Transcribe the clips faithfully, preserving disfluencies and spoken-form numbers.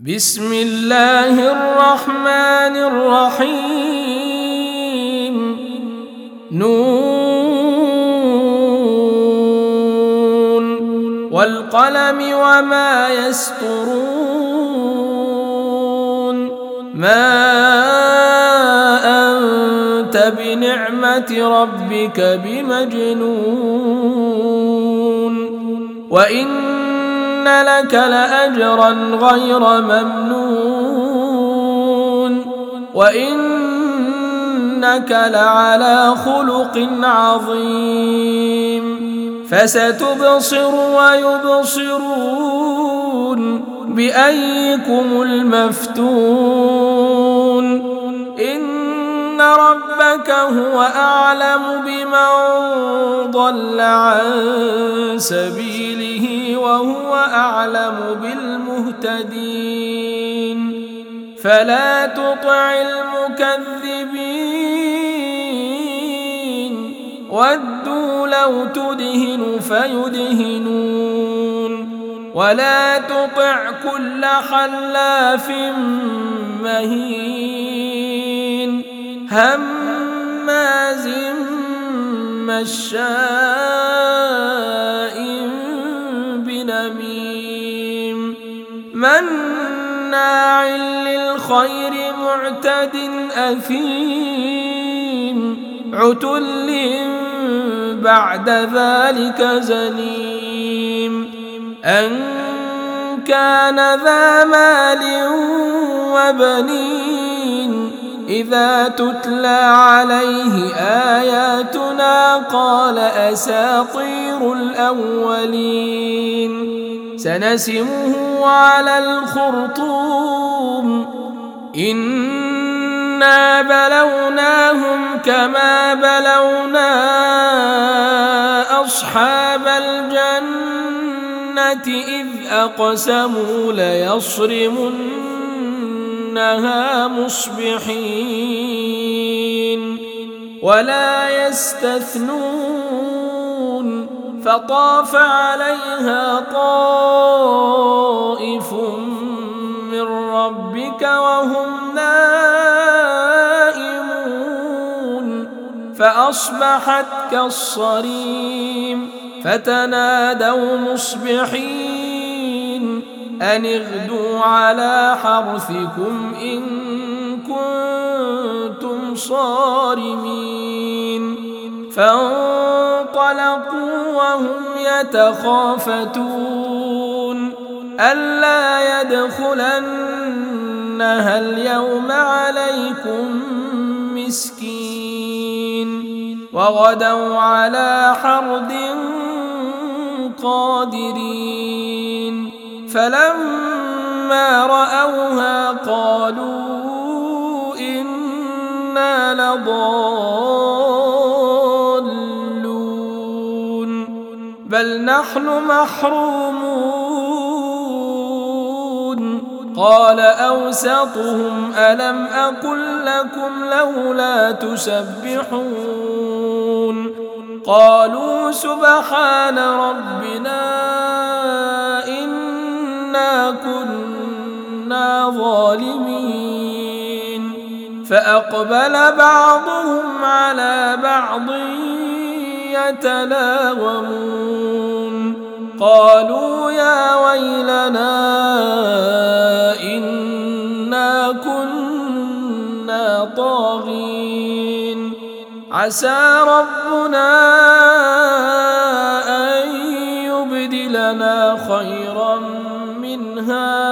بسم الله الرحمن الرحيم نون والقلم وما يسطرون ما أنت بنعمة ربك بمجنون وإن إن لك لأجرا غير ممنون وإنك لعلى خلق عظيم فستبصر ويبصرون بأيكم المفتون إن ربك هو أعلم بمن ضل عن سبيله وهو أعلم بالمهتدين فلا تطع المكذبين ودوا لو تدهن فيدهنون ولا تطع كل حلاف مهين هماز مشاء بنميم مناع للخير معتد أثيم عتل بعد ذلك زنيم أن كان ذا مال وبنين إذا تتلى عليه آياتنا قال أساطير الأولين سنسمه على الخرطوم إنا بلوناهم كما بلونا أصحاب الجنة إذ أقسموا ليصرمنها مصبحين ولا يستثنون فطاف عليها طائف من ربك وهم نائمون فأصبحت كالصريم فتنادوا مصبحين أن اغدوا على حرثكم إن كنتم صارمين فانطلقوا وهم يتخافتون ألا يدخلنها اليوم عليكم مسكين وغدوا على حرد قادرين فلما رأوها قالوا إنا لضالون بل نحن محرومون قال أوسطهم ألم أقل لكم لولا تسبحون قالوا سبحان ربنا إنا كنا ظالمين فأقبل بعضهم على بعض يتلاومون قالوا يا ويلنا إنا كنا طاغين عسى ربنا أن يبدلنا خيرا منها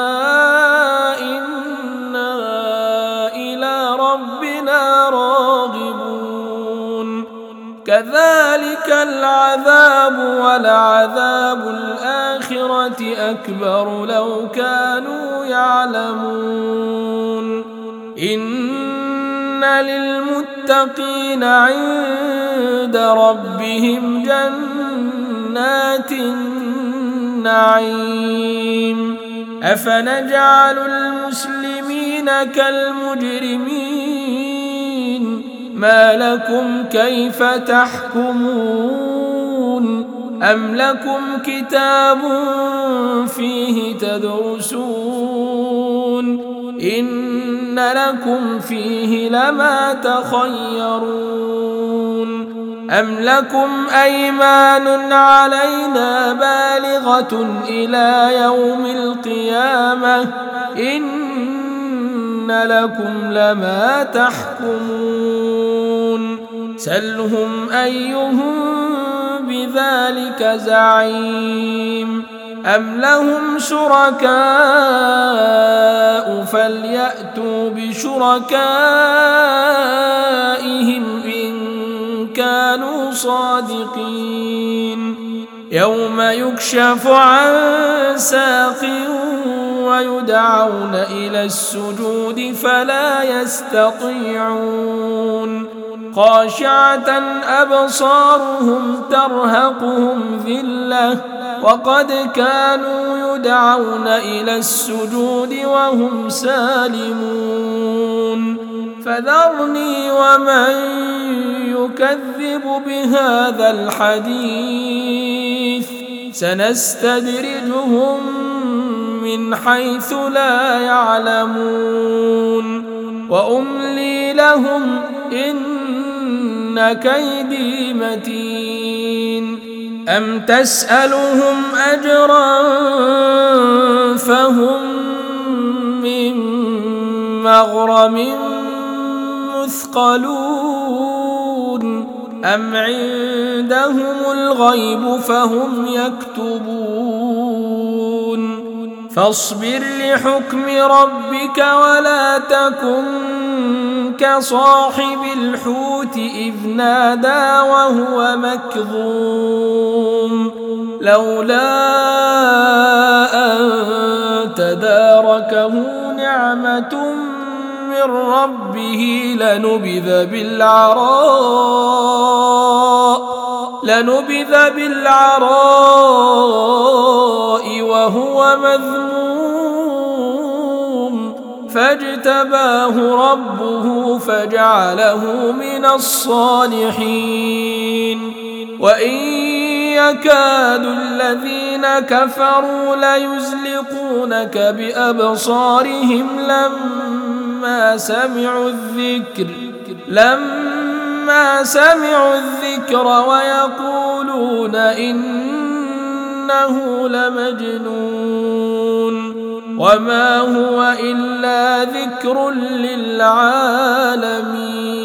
إنا إلى ربنا راغبون كذلك العذاب ولعذاب الآخرة أكبر لو كانوا يعلمون إن للمتقين عند ربهم جنات النعيم أفنجعل المسلمين كالمجرمين ما لكم كيف تحكمون أم لكم كتاب فيه تدرسون إن لكم فيه لما تخيرون أم لكم أيمان علينا بالغة إلى يوم القيامة إن لكم لما تحكمون سلهم أيهم بذلك زعيم أم لهم شركاء فليأتوا بشركائهم إن كانوا صادقين يوم يكشف عن ساق ويدعون إلى السجود فلا يستطيعون خاشعة أبصارهم ترهقهم ذلة وقد كانوا يدعون إلى السجود وهم سالمون فذرني ومن يكذب بهذا الحديث سنستدرجهم من حيث لا يعلمون وأملي لهم إن كيدي متين أم تسألهم أجرا فهم من مغرم مثقلون أم عندهم الغيب فهم يكتبون فاصبر لحكم ربك ولا تكن كصاحب الحوت إذ نادى وهو مكظوم لولا أن تداركه نعمة من ربه لنبذ بالعراء لنبذ بالعراء وهو مذموم فاجتباه ربه فجعله من الصالحين وإن يكاد الذين كفروا ليزلقونك بأبصارهم لما سمعوا الذكر لما سمعوا الذكر ويقولون إنه لمجنون وما هو إلا ذكر للعالمين